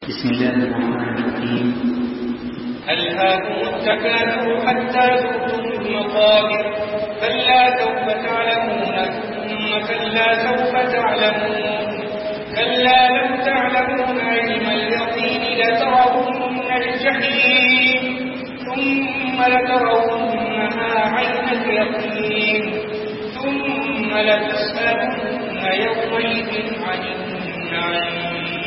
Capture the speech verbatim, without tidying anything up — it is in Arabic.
بسم الله الرحمن الرحيم. ألهاكم التكاثر حتى زرتم المقابر كلا سوف تعلمون ثم كلا سوف تعلمون كلا لو تعلمون علم اليقين لترون الجحيم ثم لترونها عين اليقين ثم لتسألن يومئذ عن النعيم.